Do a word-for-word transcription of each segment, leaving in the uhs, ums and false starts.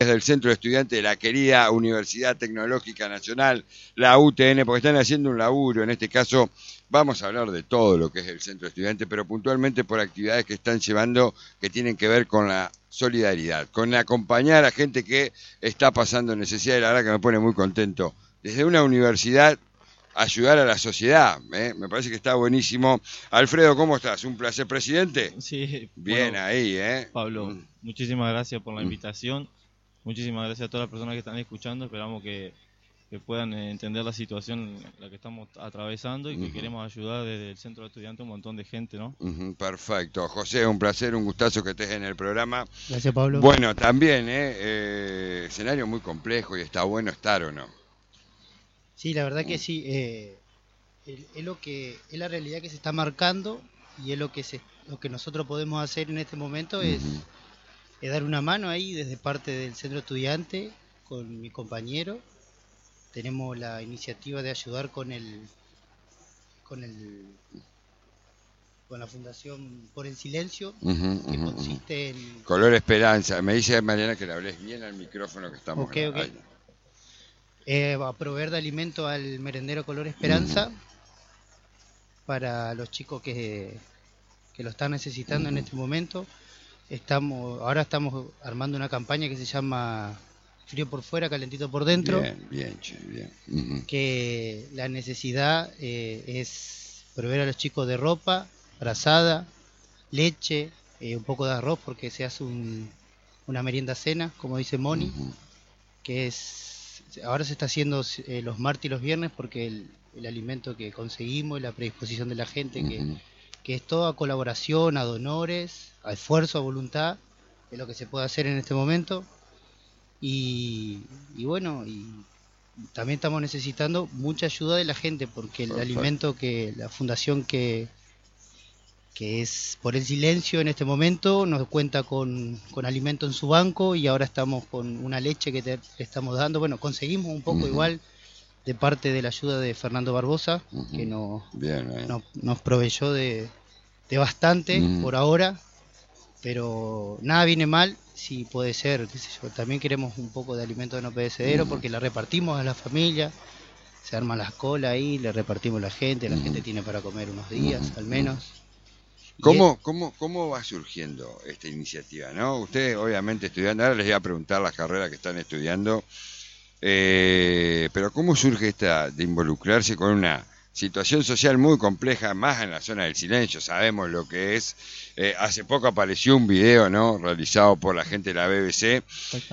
del Centro de Estudiantes de la querida Universidad Tecnológica Nacional, la U T N, porque están haciendo un laburo. En este caso vamos a hablar de todo lo que es el Centro de Estudiantes, pero puntualmente por actividades que están llevando que tienen que ver con la solidaridad, con acompañar a gente que está pasando necesidad, y la verdad que me pone muy contento. Desde una universidad ayudar a la sociedad, ¿eh? Me parece que está buenísimo. Alfredo, ¿cómo estás? Un placer, presidente. Sí, bien bueno, ahí, ¿eh? Pablo, Mm. muchísimas gracias por la Mm. invitación. Muchísimas gracias a todas las personas que están escuchando. Esperamos que, que puedan entender la situación en la que estamos atravesando y que Uh-huh. queremos ayudar desde el Centro de Estudiantes un montón de gente, ¿no? Uh-huh. Perfecto. José, un placer, un gustazo que estés en el programa. Gracias, Pablo. Bueno, también, ¿eh? eh escenario muy complejo y está bueno estar o no. Sí, la verdad que sí. Eh, es lo que es la realidad que se está marcando y es lo que se, lo que nosotros podemos hacer en este momento uh-huh. es, es dar una mano ahí desde parte del Centro Estudiante con mi compañero. Tenemos la iniciativa de ayudar con el con el con la Fundación Por el Silencio, uh-huh, que uh-huh. consiste en Color Esperanza. Me dice Mariana que le hables bien al micrófono que estamos okay, okay. Eh, a proveer de alimento al merendero Color Esperanza uh-huh. para los chicos que, que lo están necesitando uh-huh. en este momento. Estamos, ahora estamos armando una campaña que se llama Frío por fuera, calentito por dentro. Bien, bien, che, bien. Uh-huh. Que la necesidad eh, es proveer a los chicos de ropa, frazada, leche, eh, un poco de arroz porque se hace un, una merienda cena, como dice Moni, uh-huh. que es ahora se está haciendo eh, los martes y los viernes porque el, el alimento que conseguimos y la predisposición de la gente, uh-huh. que, que es toda colaboración, a donores, a esfuerzo, a voluntad, es lo que se puede hacer en este momento. Y, y bueno, y también estamos necesitando mucha ayuda de la gente porque el Perfecto. alimento que la fundación que que es Por el Silencio en este momento nos cuenta con, con alimento en su banco y ahora estamos con una leche que te, te estamos dando. Bueno, conseguimos un poco uh-huh. igual de parte de la ayuda de Fernando Barbosa, uh-huh. que nos, Bien, eh. nos, nos proveyó de, de bastante uh-huh. por ahora, pero nada viene mal si puede ser, qué sé yo. También queremos un poco de alimento de no perecedero uh-huh. porque la repartimos a la familia, se arman las colas ahí, le repartimos a la gente, la uh-huh. gente tiene para comer unos días uh-huh. al menos. ¿Cómo, cómo, ¿Cómo va surgiendo esta iniciativa, no? Ustedes, obviamente, estudiando, ahora les voy a preguntar las carreras que están estudiando, eh, pero ¿cómo surge esta de involucrarse con una situación social muy compleja, más en la zona del silencio? Sabemos lo que es. Eh, hace poco apareció un video, ¿no?, realizado por la gente de la B B C,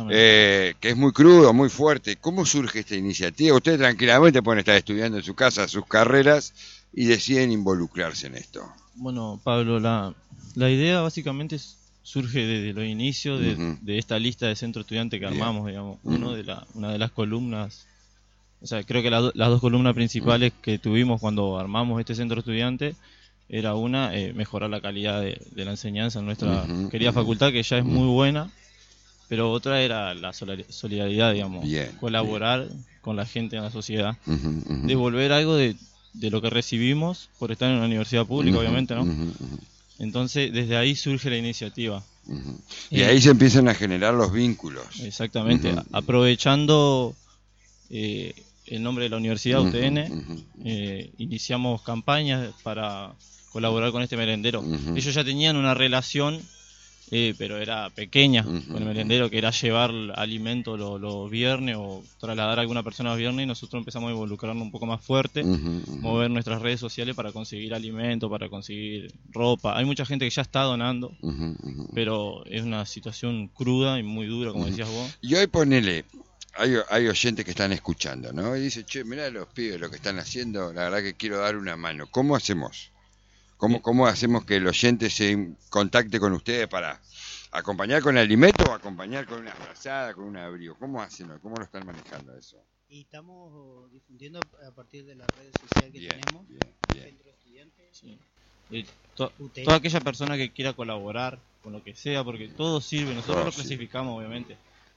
eh, que es muy crudo, muy fuerte. ¿Cómo surge esta iniciativa? Ustedes tranquilamente pueden estar estudiando en su casa sus carreras y deciden involucrarse en esto. Bueno, Pablo, la, la idea básicamente surge desde los inicios de, uh-huh. de esta lista de centro estudiante que Bien. armamos, digamos. Uh-huh. Uno de la, una de las columnas, o sea, creo que la, las dos columnas principales uh-huh. que tuvimos cuando armamos este centro estudiante era una, eh, mejorar la calidad de, de la enseñanza en nuestra uh-huh. querida facultad, que ya es uh-huh. muy buena, pero otra era la solidaridad, digamos, Bien. colaborar Bien. con la gente en la sociedad, uh-huh. Uh-huh. devolver algo de... de lo que recibimos por estar en una universidad pública, uh-huh, obviamente, ¿no? Uh-huh, uh-huh. Entonces, desde ahí surge la iniciativa. Uh-huh. Y eh, ahí se empiezan a generar los vínculos. Exactamente, uh-huh. aprovechando eh, el nombre de la universidad, uh-huh, U T N, uh-huh. eh, iniciamos campañas para colaborar con este merendero. Uh-huh. Ellos ya tenían una relación, eh, pero era pequeña, uh-huh. con el merendero, que era llevar alimento los, los viernes o trasladar a alguna persona los viernes, y nosotros empezamos a involucrarnos un poco más fuerte, uh-huh, uh-huh. mover nuestras redes sociales para conseguir alimento, para conseguir ropa. Hay mucha gente que ya está donando, uh-huh, uh-huh. pero es una situación cruda y muy dura, como uh-huh. decías vos. Y hoy ponele, hay, hay oyentes que están escuchando, ¿no? Y dicen, che, mirá los pibes lo que están haciendo, la verdad que quiero dar una mano. ¿Cómo hacemos? ¿Cómo, ¿Cómo hacemos que el oyente se contacte con ustedes para acompañar con alimento o acompañar con una frazada, con un abrigo? ¿Cómo hacen? ¿Cómo lo están manejando eso? Y estamos difundiendo a partir de las redes sociales que bien, tenemos, bien, bien. Centro Estudiante, sí. eh, to, toda aquella persona que quiera colaborar con lo que sea, porque todo sirve, nosotros oh, lo clasificamos sí. obviamente.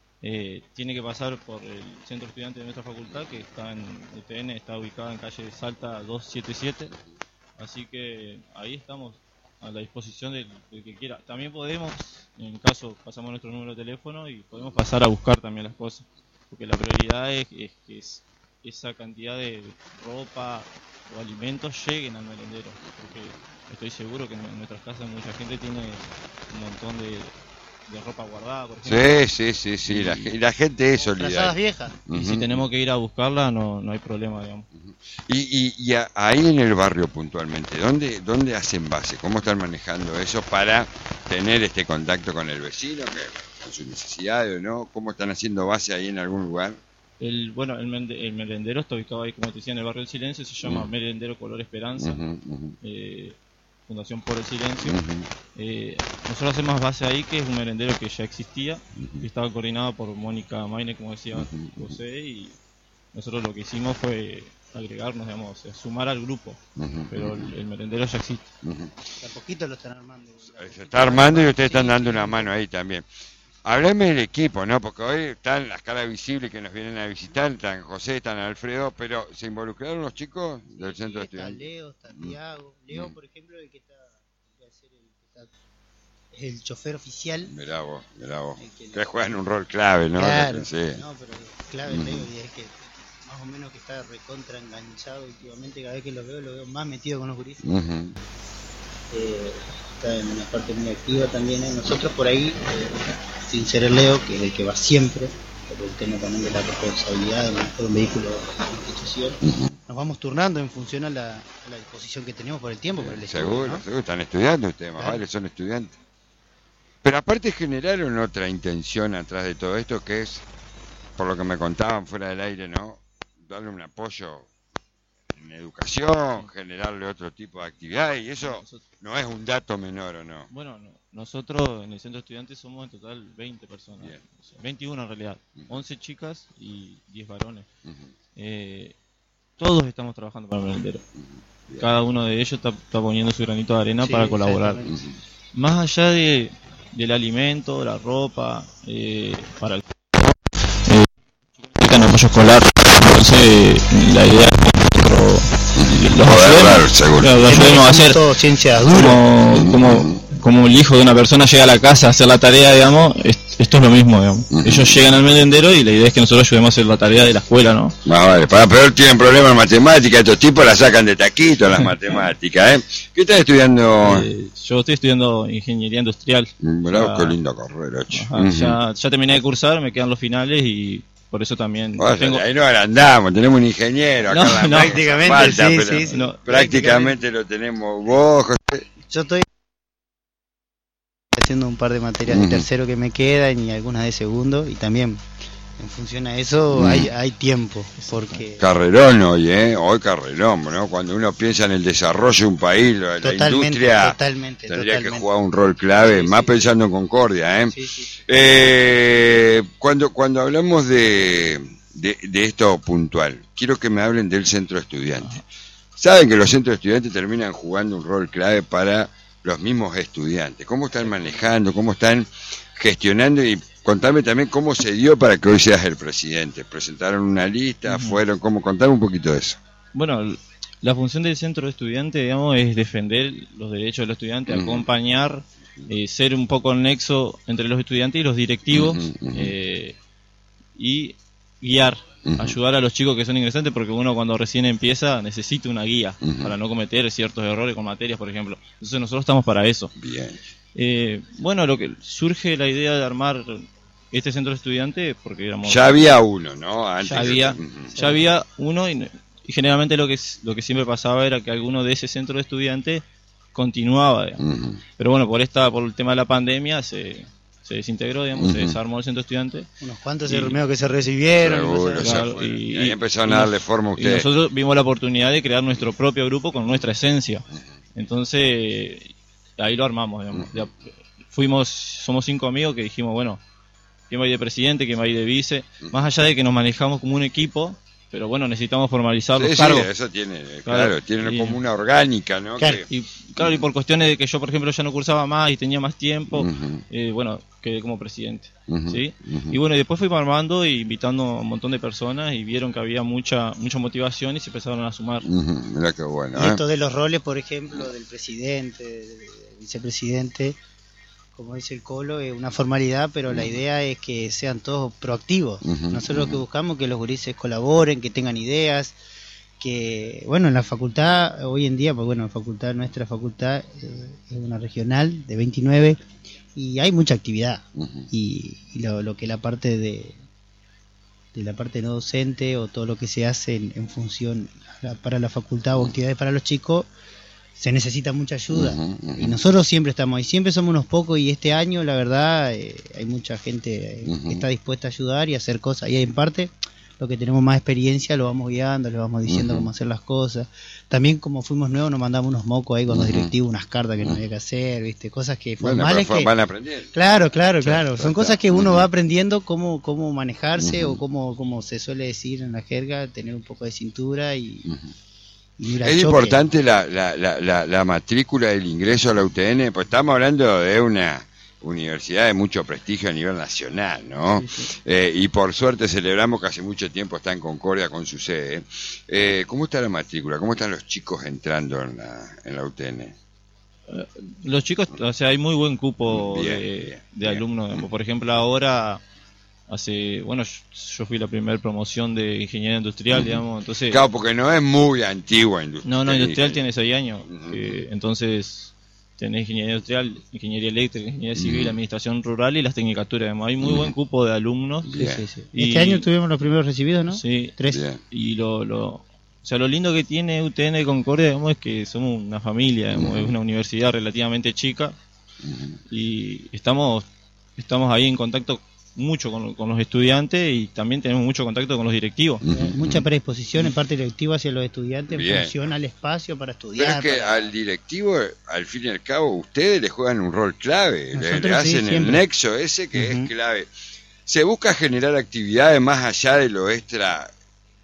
Eh, tiene que pasar por el Centro Estudiante de nuestra facultad, que está en U T N, está ubicado en calle Salta doscientos setenta y siete. Así que ahí estamos a la disposición del, del que quiera. También podemos, en caso, pasamos nuestro número de teléfono y podemos pasar a buscar también las cosas. Porque la prioridad es, es que es, esa cantidad de ropa o alimentos lleguen al merendero. Porque estoy seguro que en nuestras casas mucha gente tiene un montón de, de ropa guardada, por ejemplo. Sí, sí, sí, sí. Y la, la gente es solidaria. viejas. Y uh-huh. si tenemos que ir a buscarla, no, no hay problema, digamos. Uh-huh. Y, y, y a, ahí en el barrio puntualmente, ¿dónde, ¿dónde hacen base? ¿Cómo están manejando eso para tener este contacto con el vecino, que con sus necesidades o no? ¿Cómo están haciendo base ahí en algún lugar? El, bueno, el, mende, el merendero está ubicado ahí, como te decía, en el barrio del Silencio, se llama uh-huh. Merendero Color Esperanza, uh-huh, uh-huh. Eh, Fundación por el Silencio. Uh-huh. Eh, nosotros hacemos base ahí, que es un merendero que ya existía, uh-huh. que estaba coordinado por Mónica Maine, como decía uh-huh. José, y nosotros lo que hicimos fue agregarnos, digamos, sumar al grupo, uh-huh. pero el, el merendero ya existe. Uh-huh. De a poquito lo están armando. Se está armando y ustedes sí, están dando una mano ahí también. Háblame del equipo, ¿no? Porque hoy están las caras visibles que nos vienen a visitar, están José, están Alfredo, pero ¿se involucraron los chicos sí, del centro de estudiantes? Está Leo, está Tiago. Mm. Leo, por ejemplo, el que está, el que está es el chofer oficial. Mirá vos, mirá vos. Que, que juegan un rol clave, ¿no? Claro, sí. No, pero clave, mm. Leo, y es que más o menos que está recontra enganchado últimamente, cada vez que lo veo, lo veo más metido con los gurises. Uh-huh. eh, está en una parte muy activa también, ¿eh? Nosotros por ahí, eh, sin ser el Leo, que es el que va siempre, por el tema también de la responsabilidad de manejar un vehículo de la institución, uh-huh. nos vamos turnando en función a la, a la disposición que tenemos por el tiempo, por el estudio, seguro, ¿no? seguro, están estudiando ustedes, más claro. Vale, son estudiantes. Pero aparte generaron otra intención atrás de todo esto, que es, por lo que me contaban fuera del aire, ¿no? Darle un apoyo en educación, generarle otro tipo de actividad, y eso no es un dato menor, ¿o no? Bueno, no, nosotros en el centro de estudiantes somos en total veinte personas, o sea, veintiuno en realidad, uh-huh. once chicas y diez varones. Uh-huh. Eh, todos estamos trabajando para el merendero. Uh-huh. Cada uno de ellos está, está poniendo su granito de arena sí, para colaborar. Uh-huh. Más allá de, del alimento, la ropa, eh, para el eh, el apoyo escolar, entonces la idea es que los ayudemos, lo ayudemos a hacer como, como, como el hijo de una persona llega a la casa a hacer la tarea, digamos, esto es lo mismo, digamos. Uh-huh. Ellos llegan al merendero y la idea es que nosotros ayudemos a hacer la tarea de la escuela, ¿no? Más vale, para peor tienen problemas en matemáticas, estos tipos la sacan de taquito las matemáticas, ¿eh? ¿Qué estás estudiando? Eh, yo estoy estudiando ingeniería industrial. Bravo, qué linda carrera, uh-huh. ya, ya terminé de cursar, me quedan los finales y por eso también o sea, tengo... ahí no agrandamos, tenemos un ingeniero acá no, en la no, prácticamente, falta, sí, pero sí, sí, no, prácticamente lo tenemos vos, José. Yo estoy haciendo un par de materias uh-huh. de tercero que me quedan y algunas de segundo, y también en función a eso uh-huh. hay, hay tiempo, porque... Carrerón hoy, ¿eh? Hoy carrerón, ¿no? Cuando uno piensa en el desarrollo de un país, la, la industria totalmente, tendría totalmente. que jugar un rol clave, sí, más sí. pensando en Concordia, ¿eh? Sí, sí. eh cuando, cuando hablamos de... De, de esto puntual, quiero que me hablen del centro de estudiantes. Saben que los centros de estudiantes terminan jugando un rol clave para los mismos estudiantes. ¿Cómo están manejando? ¿Cómo están gestionando? Y contame también cómo se dio para que hoy seas el presidente. ¿Presentaron una lista? Uh-huh. ¿Fueron? ¿Cómo? Contame un poquito de eso. Bueno, la función del centro de estudiantes, digamos, es defender los derechos de los estudiantes, uh-huh. acompañar, eh, ser un poco el nexo entre los estudiantes y los directivos, uh-huh, uh-huh. Eh, y guiar, uh-huh. ayudar a los chicos que son ingresantes, porque uno cuando recién empieza necesita una guía uh-huh. para no cometer ciertos errores con materias, por ejemplo. Entonces nosotros estamos para eso. Bien. Eh, bueno, lo que surge la idea de armar este centro de estudiantes, porque éramos... Ya había uno, ¿no? Antes ya había, de... ya había uno y, y generalmente lo que lo que siempre pasaba era que alguno de ese centro de estudiantes continuaba, digamos. Uh-huh. Pero bueno, por esta por el tema de la pandemia se... se desintegró, digamos, uh-huh. se desarmó el centro estudiante. Unos cuantos y, que se recibieron. Seguro, claro, y, y ahí empezaron a darle forma a ustedes. Y nosotros vimos la oportunidad de crear nuestro propio grupo con nuestra esencia. Uh-huh. Entonces, ahí lo armamos, digamos. Uh-huh. Ya fuimos, somos cinco amigos que dijimos, bueno, ¿quién va a ir de presidente? ¿Quién va a ir de vice? Uh-huh. Más allá de que nos manejamos como un equipo, pero bueno, necesitamos formalizar sí, los sí, cargos. eso tiene, claro, claro tiene y, como una orgánica, ¿no? Claro, que... y, claro, y por cuestiones de que yo, por ejemplo, ya no cursaba más y tenía más tiempo, uh-huh. eh, bueno, quedé como presidente, uh-huh. ¿sí? Uh-huh. Y bueno, y después fui armando y invitando a un montón de personas y vieron que había mucha mucha motivación y se empezaron a sumar. Uh-huh. Mirá qué bueno, y ¿eh? esto de los roles, por ejemplo, del presidente, del vicepresidente, como dice el Colo, es una formalidad, pero uh-huh. la idea es que sean todos proactivos. Uh-huh. Nosotros uh-huh. lo que buscamos es que los gurises colaboren, que tengan ideas, que, bueno, en la facultad, hoy en día, pues bueno, la facultad, nuestra facultad eh, es una regional de veintinueve y hay mucha actividad. Uh-huh. Y, y lo, lo que la parte de, de la parte no docente o todo lo que se hace en, en función la, para la facultad o actividades para los chicos, se necesita mucha ayuda. Uh-huh, uh-huh. Y nosotros siempre estamos ahí, siempre somos unos pocos y este año la verdad eh, hay mucha gente eh, uh-huh. que está dispuesta a ayudar y a hacer cosas. Y en parte, lo que tenemos más experiencia lo vamos guiando, le vamos diciendo uh-huh. cómo hacer las cosas. También como fuimos nuevos nos mandamos unos mocos ahí con uh-huh. los directivos, unas cartas que uh-huh. no había que hacer, viste, cosas que formales bueno, que van aprendiendo. Claro, claro, claro. Son claro. cosas que uno uh-huh. va aprendiendo cómo cómo manejarse uh-huh. o cómo como se suele decir en la jerga, tener un poco de cintura y uh-huh. Es importante la, la, la, la, la matrícula del ingreso a la U T N, pues estamos hablando de una universidad de mucho prestigio a nivel nacional, ¿no? Sí, sí. Eh, y por suerte celebramos que hace mucho tiempo está en Concordia con su sede. Eh, ¿Cómo está la matrícula? ¿Cómo están los chicos entrando en la, en la U T N? Uh, los chicos, o sea, hay muy buen cupo bien, de, bien, de bien. alumnos. Mm. Por ejemplo, ahora... Hace, bueno, yo fui la primera promoción de ingeniería industrial, uh-huh. digamos, entonces... Claro, porque no es muy antigua industrial. No, no, industrial tiene seis años, uh-huh. eh, entonces tenés ingeniería industrial, ingeniería eléctrica, ingeniería civil, uh-huh. administración rural y las tecnicaturas, digamos. Hay muy uh-huh. buen cupo de alumnos. Sí, sí, sí. Y, este año tuvimos los primeros recibidos, ¿no? Sí. Tres. Bien. Y lo, lo, o sea, lo lindo que tiene U T N de Concordia, digamos, es que somos una familia, digamos, uh-huh. es una universidad relativamente chica uh-huh. y estamos, estamos ahí en contacto mucho con, con los estudiantes y también tenemos mucho contacto con los directivos. Uh-huh. Mucha predisposición en parte directiva hacia los estudiantes en función al espacio para estudiar. Pero es que para... al directivo, al fin y al cabo, ustedes le juegan un rol clave, le, le hacen sí, el nexo ese que uh-huh. es clave. Se busca generar actividades más allá de lo extra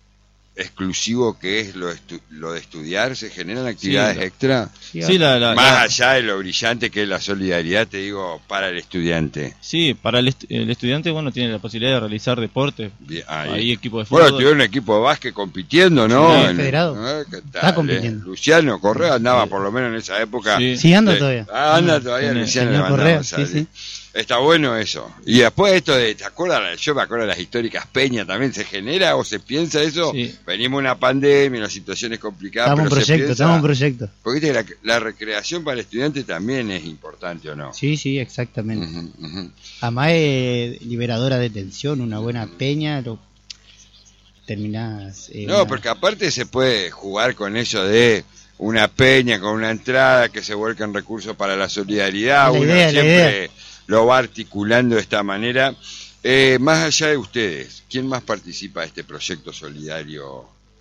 exclusivo que es lo, estu- lo de estudiar, se generan actividades sí, extra sí, la, la, más la, allá de lo brillante que es la solidaridad, te digo, para el estudiante. Sí, para el, est- el estudiante, bueno, tiene la posibilidad de realizar deporte. Bien, ahí. Hay equipo de fútbol. Bueno, tuvieron un equipo de básquet compitiendo, ¿no? Sí, en, el federado. ¿no? ¿Qué tal, está compitiendo. Eh? Luciano Correa andaba sí. por lo menos en esa época. Sí, sí anda de, todavía. Ah, anda todavía, sí, Luciano Correa, sí, sí. Está bueno eso. Y después esto de, ¿te acuerdas? Yo me acuerdo de las históricas peñas también. ¿Se genera o se piensa eso? Sí. Venimos una pandemia, una situación complicada. Estamos en pero proyecto, estamos en proyecto. Porque la, la recreación para el estudiante también es importante, ¿o no? Sí, sí, exactamente. Uh-huh, uh-huh. Además es liberadora de tensión, una buena peña, lo terminás... Eh, no, una... porque aparte se puede jugar con eso de... una peña con una entrada que se vuelca en recursos para la solidaridad, la uno idea, siempre lo va articulando de esta manera. Eh, más allá de ustedes, ¿quién más participa de este proyecto solidario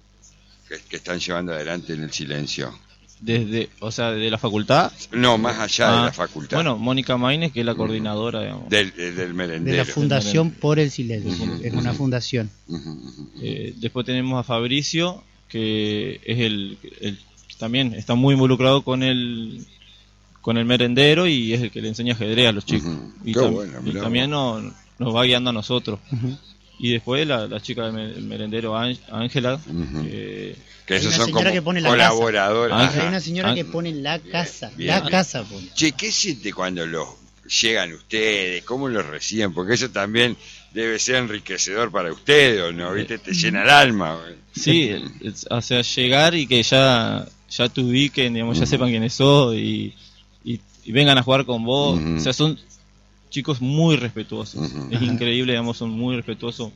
que, que están llevando adelante en el silencio? Desde, o sea, de la facultad. No, más allá ah, de la facultad. Bueno, Mónica Maínez, que es la coordinadora, digamos. Del, del merendero. De la Fundación por el Silencio, uh-huh, es una uh-huh. fundación. Uh-huh, uh-huh. Eh, después tenemos a Fabricio, que es el, el también está muy involucrado con el con el merendero y es el que le enseña ajedrez a los chicos. Uh-huh. Y, tam- bueno, y también nos, nos va guiando a nosotros. Uh-huh. Y después la, la chica del merendero, Ángela, uh-huh. eh, que esos son como colaboradores. Hay una señora que pone la casa, bien, bien. la casa pone. Che, ¿qué siente cuando los llegan ustedes? ¿Cómo los reciben? Porque eso también debe ser enriquecedor para ustedes, ¿o no? ¿Viste? Te llena el alma. Güey. Sí, o sea, llegar y que ya ya te ubiquen, digamos, uh-huh. ya sepan quiénes sos y, y, y vengan a jugar con vos. Uh-huh. O sea, son chicos muy respetuosos. Uh-huh. Es increíble, digamos, son muy respetuosos.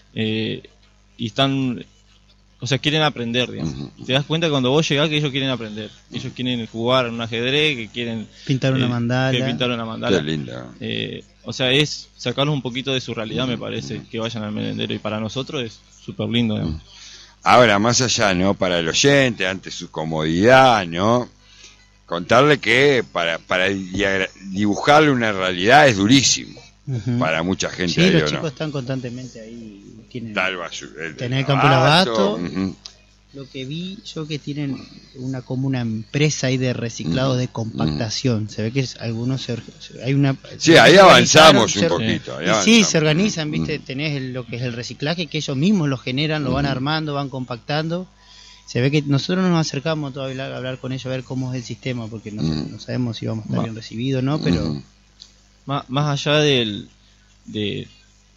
Eh, y están... O sea, quieren aprender, digamos. Uh-huh. Te das cuenta cuando vos llegás que ellos quieren aprender. Ellos quieren jugar en un ajedrez, que quieren... Pintar una eh, mandala. Que pintar una mandala. Qué linda. Eh, o sea, es sacarlos un poquito de su realidad, uh-huh. me parece, que vayan al merendero. Y para nosotros es súper lindo, digamos. Uh-huh. Ahora, más allá, ¿no? Para el oyente, ante su comodidad, ¿no? Contarle que para, para dibujarle una realidad es durísimo. uh-huh. para mucha gente. Sí, ahí, los ¿o chicos no? están constantemente ahí. Tienen, Tal basura, el, tienen el campo de abasto. Uh-huh. Lo que vi yo que tienen una como una empresa ahí de reciclado, uh-huh. de compactación. Uh-huh. Se ve que es, algunos se, hay una. Sí, ahí avanzamos un se, poquito. Ahí y avanzamos. Sí, se organizan, viste, uh-huh. tenés el, lo que es el reciclaje, que ellos mismos lo generan, lo uh-huh. van armando, van compactando. Se ve que nosotros nos acercamos todavía a hablar con ellos, a ver cómo es el sistema, porque no, uh-huh. no sabemos si vamos a estar Va. bien recibidos o no, pero... Uh-huh. Más, más allá del... De,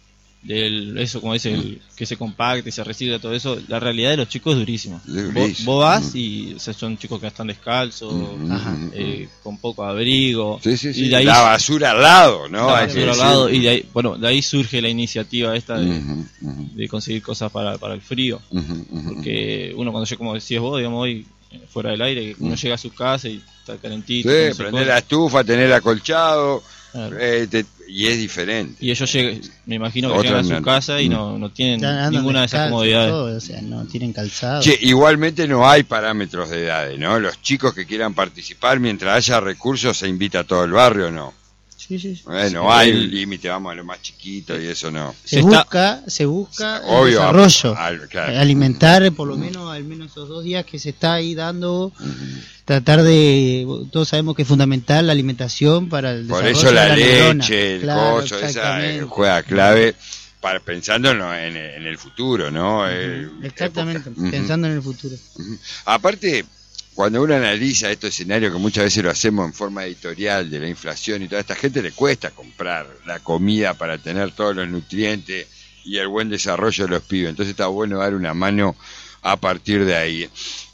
del eso, como dice, el, que se compacte, se recicla, todo eso, la realidad de los chicos es durísima. Vos, vos vas uh-huh. y o sea, son chicos que están descalzos, uh-huh. ajá, eh, con poco abrigo. Sí, sí, sí. Y de ahí, la basura al lado, ¿no? La basura al lado, y de ahí, bueno, de ahí surge la iniciativa esta de, uh-huh. Uh-huh. de conseguir cosas para, para el frío. Uh-huh. Uh-huh. Porque uno cuando yo, como decías vos, digamos, hoy fuera del aire, que uno uh-huh. llega a su casa y está calentito. Sí, prender la estufa, tener acolchado. Claro. Eh, te, y es diferente. Y ellos llegan, me imagino que llegan a su casa y no, no tienen ninguna de esas comodidades. Todo, o sea, no tienen calzado. Che, igualmente no hay parámetros de edades, ¿no? Los chicos que quieran participar, mientras haya recursos, se invita a todo el barrio, ¿no? Sí, sí, sí. Eh, no sí, hay un límite, vamos a lo más chiquito y eso no. Se, se busca, se busca el obvio, desarrollo, al, claro. alimentar por lo menos al menos esos dos días que se está ahí dando, uh-huh. tratar de, todos sabemos que es fundamental la alimentación para el por desarrollo eso la, de la leche, neurona. el Claro, coso, esa eh, juega clave para pensando en, en, en el futuro, ¿no? Uh-huh. Eh, Exactamente, época. pensando uh-huh. en el futuro. Uh-huh. Aparte, cuando uno analiza estos escenarios, que muchas veces lo hacemos en forma editorial, de la inflación y toda esta gente le cuesta comprar la comida para tener todos los nutrientes y el buen desarrollo de los pibes. Entonces está bueno dar una mano a partir de ahí.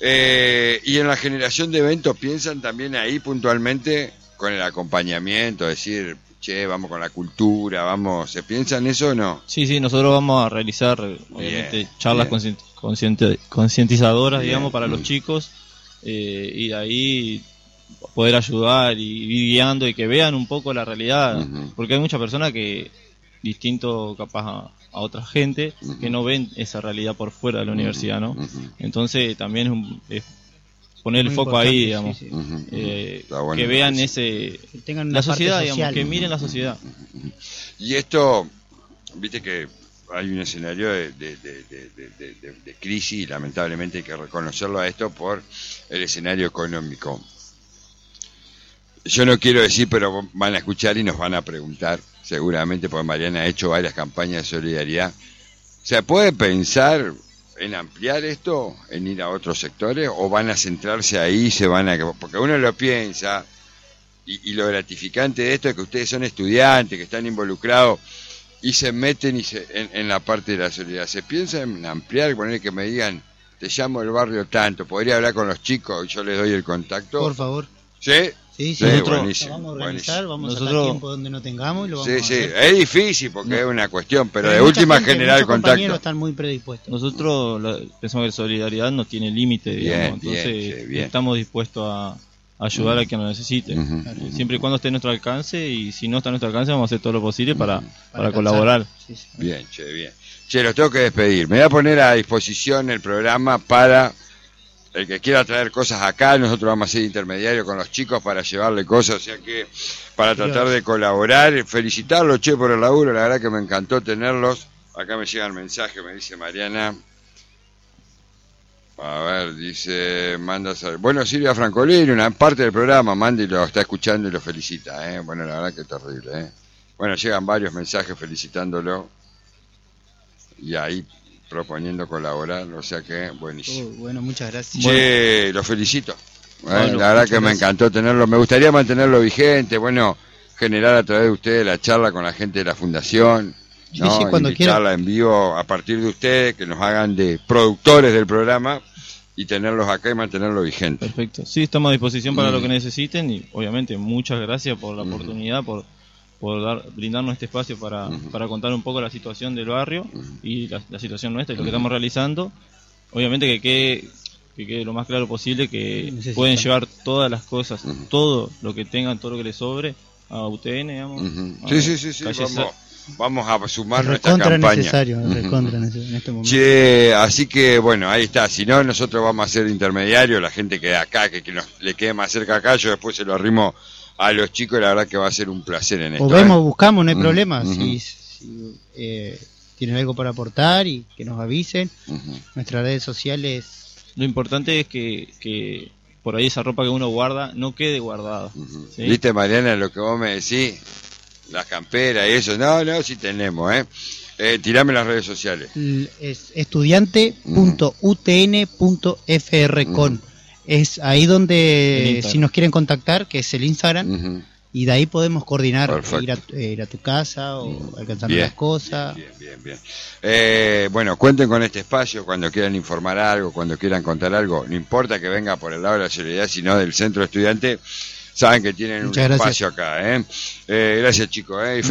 Eh, y en la generación de eventos, ¿piensan también ahí puntualmente con el acompañamiento? Decir, che, vamos con la cultura, vamos, ¿se piensa en eso o no? Sí, sí, nosotros vamos a realizar, obviamente, bien, charlas bien. Conscienti- concientizadoras, bien, digamos, para mm. los chicos. Eh, y de ahí poder ayudar y ir guiando y que vean un poco la realidad, uh-huh. porque hay muchas personas que, distinto capaz a, a otra gente, uh-huh. que no ven esa realidad por fuera de la uh-huh. universidad, ¿no? Uh-huh. Entonces también es, un, es poner el Muy foco ahí, digamos, sí, sí. Uh-huh. Eh, bueno, que vean ese que tengan la sociedad, digamos, que miren la sociedad. Uh-huh. Y esto, viste que hay un escenario de, de, de, de, de, de, de crisis y lamentablemente hay que reconocerlo a esto por el escenario económico. Yo no quiero decir, pero van a escuchar y nos van a preguntar, seguramente, porque Mariana ha hecho varias campañas de solidaridad. ¿Se puede pensar en ampliar esto, en ir a otros sectores, o van a centrarse ahí, se van a porque uno lo piensa, y, y lo gratificante de esto es que ustedes son estudiantes, que están involucrados, y se meten y se, en, en la parte de la solidaridad. ¿Se piensa en ampliar, poner que me digan, te llamo del barrio tanto, podría hablar con los chicos y yo les doy el contacto? Por favor. ¿Sí? Sí, sí, sí, nosotros buenísimo, vamos a organizar, buenísimo. vamos nosotros... a sacar tiempo donde no tengamos y lo vamos sí, a sí, hacer. es difícil porque no. es una cuestión, pero, pero de última gente, generar el contacto. compañeros están muy predispuestos. Nosotros la, pensamos que la solidaridad no tiene límite, digamos, bien, entonces sí, bien. estamos dispuestos a ayudar uh-huh. a quien lo necesite, uh-huh. siempre y cuando esté a nuestro alcance, y si no está a nuestro alcance vamos a hacer todo lo posible para, uh-huh. para, para colaborar. Sí, sí. Bien, che, bien. Che, los tengo que despedir. Me voy a poner a disposición el programa para el que quiera traer cosas acá. Nosotros vamos a ser intermediarios con los chicos para llevarle cosas, o sea que para tratar de colaborar, felicitarlos, che, por el laburo, la verdad que me encantó tenerlos. Acá me llega el mensaje, me dice Mariana. A ver, dice, manda sal... Bueno, Silvia Francolini, una parte del programa, manda y lo está escuchando y lo felicita, ¿eh? Bueno, la verdad que es terrible, ¿eh? Bueno, llegan varios mensajes felicitándolo y ahí proponiendo colaborar, o sea que buenísimo. Uh, bueno, muchas gracias. Che, bueno. Lo felicito. ¿eh? Bueno, la verdad que gracias. Me encantó tenerlo, me gustaría mantenerlo vigente, bueno, generar a través de ustedes la charla con la gente de la fundación. Sí, ¿no? sí, cuando invitarla en vivo a partir de ustedes, que nos hagan de productores del programa y tenerlos acá y mantenerlo vigente. Perfecto, sí, estamos a disposición para mm. lo que necesiten y obviamente muchas gracias por la mm. oportunidad, por, por dar, brindarnos este espacio para, mm. para contar un poco la situación del barrio mm. y la, la situación nuestra y lo mm. que estamos realizando. Obviamente que quede, que quede lo más claro posible que Necesitan. pueden llevar todas las cosas, mm. todo lo que tengan, todo lo que les sobre a U T N, digamos. Mm-hmm. Sí, sí, sí, sí, vamos. Sa- Vamos a sumar nuestra recontra campaña. Necesario, recontra en este momento. Che, así que bueno, ahí está. Si no, nosotros vamos a ser intermediarios. La gente que de acá, que, que nos le quede más cerca acá, yo después se lo arrimo a los chicos, la verdad que va a ser un placer en esto. O vemos, ¿eh? buscamos, no hay uh-huh. problema. Uh-huh. Si, si eh, tienen algo para aportar y que nos avisen. Uh-huh. Nuestras redes sociales. Lo importante es que, que por ahí esa ropa que uno guarda no quede guardada. Uh-huh. ¿Sí? ¿Viste, Mariana, lo que vos me decís? Las camperas y eso. No, no, sí tenemos, ¿eh? Eh, tirame las redes sociales. Es estudiante punto u t n punto f r con. Uh-huh. Es ahí donde, si nos quieren contactar, que es el Instagram, uh-huh. y de ahí podemos coordinar, ir a, eh, ir a tu casa o uh-huh. alcanzar las cosas. Bien, bien, bien. Eh, bueno, cuenten con este espacio cuando quieran informar algo, cuando quieran contar algo. No importa que venga por el lado de la solidaridad, sino del centro estudiante. Saben que tienen Muchas un gracias. espacio acá, ¿eh? eh gracias, chicos, ¿eh? Y